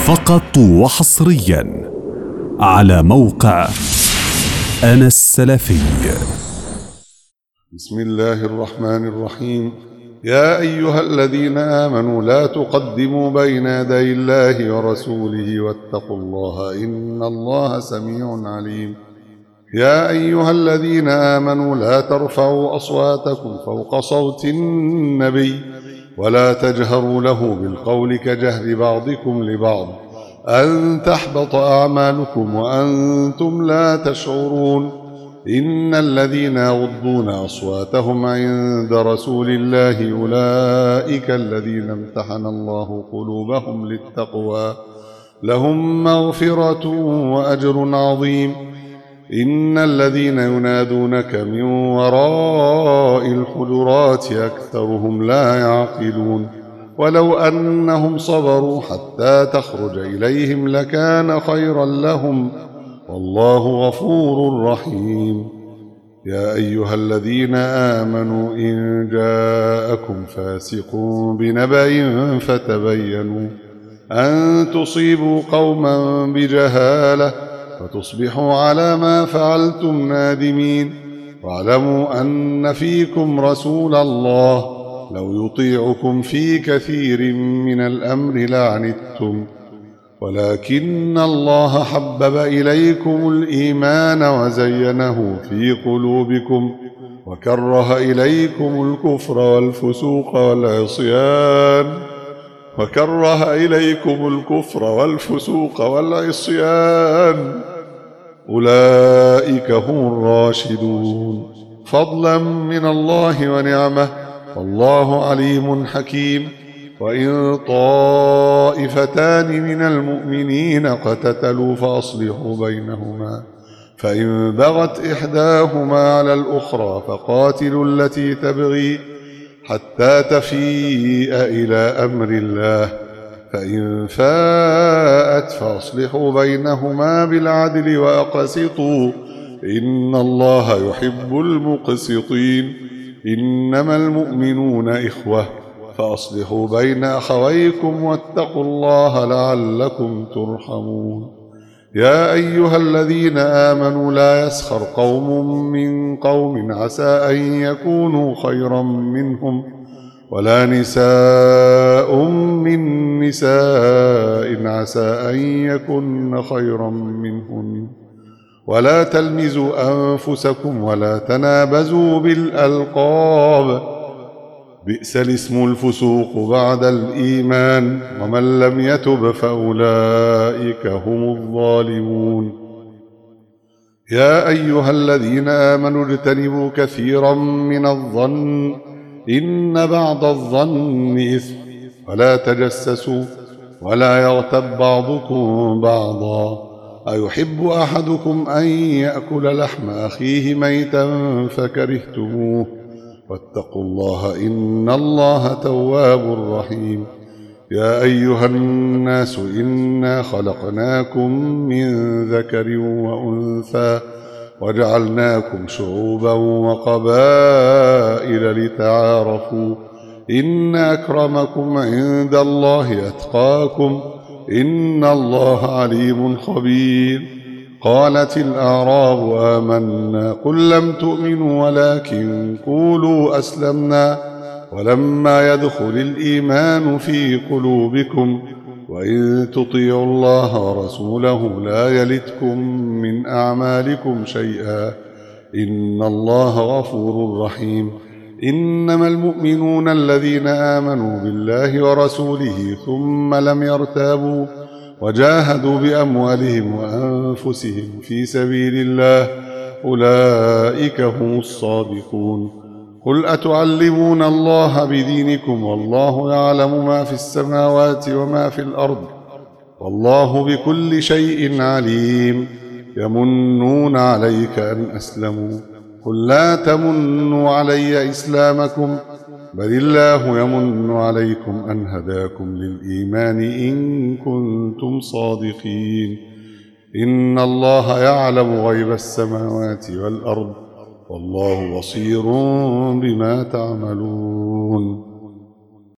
فقط وحصريا على موقع أنا السلفي. بسم الله الرحمن الرحيم. يا أيها الذين آمنوا لا تقدموا بين يدي الله ورسوله واتقوا الله إن الله سميع عليم. يا أيها الذين آمنوا لا ترفعوا أصواتكم فوق صوت النبي ولا تجهروا له بالقول كجهر بعضكم لبعض أن تحبط أعمالكم وأنتم لا تشعرون. إن الذين يغضون أصواتهم عند رسول الله أولئك الذين امتحن الله قلوبهم للتقوى لهم مغفرة وأجر عظيم. إن الذين ينادونك من وراء الحجرات أكثرهم لا يعقلون ولو أنهم صبروا حتى تخرج إليهم لكان خيرا لهم والله غفور رحيم. يا أيها الذين آمنوا إن جاءكم فاسق بنبأ فتبينوا أن تصيبوا قوما بجهالة فتصبحوا على ما فعلتم نادمين. واعلموا أن فيكم رسول الله لو يطيعكم في كثير من الأمر لعنتم ولكن الله حبب إليكم الإيمان وزينه في قلوبكم وكره إليكم الكفر والفسوق والعصيان أولئك هم الراشدون فضلا من الله ونعمة والله عليم حكيم. وإن طائفتان من المؤمنين اقتتلوا فأصلحوا بينهما فإن بغت إحداهما على الأخرى فقاتلوا التي تبغي حتى تفيء إلى أمر الله فإن فاءت فأصلحوا بينهما بالعدل وأقسطوا إن الله يحب المقسطين. إنما المؤمنون إخوة فأصلحوا بين أخويكم واتقوا الله لعلكم ترحمون. يا أيها الذين آمنوا لا يسخر قوم من قوم عسى أن يكونوا خيرا منهم ولا نساء من نساء عسى أن يكن خيرا منهن ولا تلمزوا أنفسكم ولا تنابزوا بالألقاب بئس الاسم الفسوق بعد الإيمان ومن لم يتب فأولئك هم الظالمون. يا أيها الذين آمنوا اجتنبوا كثيرا من الظن إن بعض الظن إثم ولا تجسسوا ولا يغتب بعضكم بعضا أيحب أحدكم أن يأكل لحم أخيه ميتا فكرهتموه واتقوا الله إن الله تواب رحيم. يا أيها الناس إنا خلقناكم من ذكر وأنثى وجعلناكم شعوبا وقبائل لتعارفوا إن أكرمكم عند الله أتقاكم إن الله عليم خبير. قالت الأعراب آمنا قل لم تؤمنوا ولكن قولوا أسلمنا ولما يدخل الإيمان في قلوبكم وإن تطيعوا الله ورسوله لا يلتكم من أعمالكم شيئا إن الله غفور رحيم. إنما المؤمنون الذين آمنوا بالله ورسوله ثم لم يرتابوا وجاهدوا بأموالهم وأنفسهم في سبيل الله أولئك هم الصادقون. قل أتعلمون الله بدينكم والله يعلم ما في السماوات وما في الأرض والله بكل شيء عليم. يمنون عليك أن أسلموا قل لا تمنوا علي إسلامكم بل الله يمن عليكم أن هداكم للإيمان إن كنتم صادقين. إن الله يعلم غيب السماوات والأرض والله بصير بما تعملون.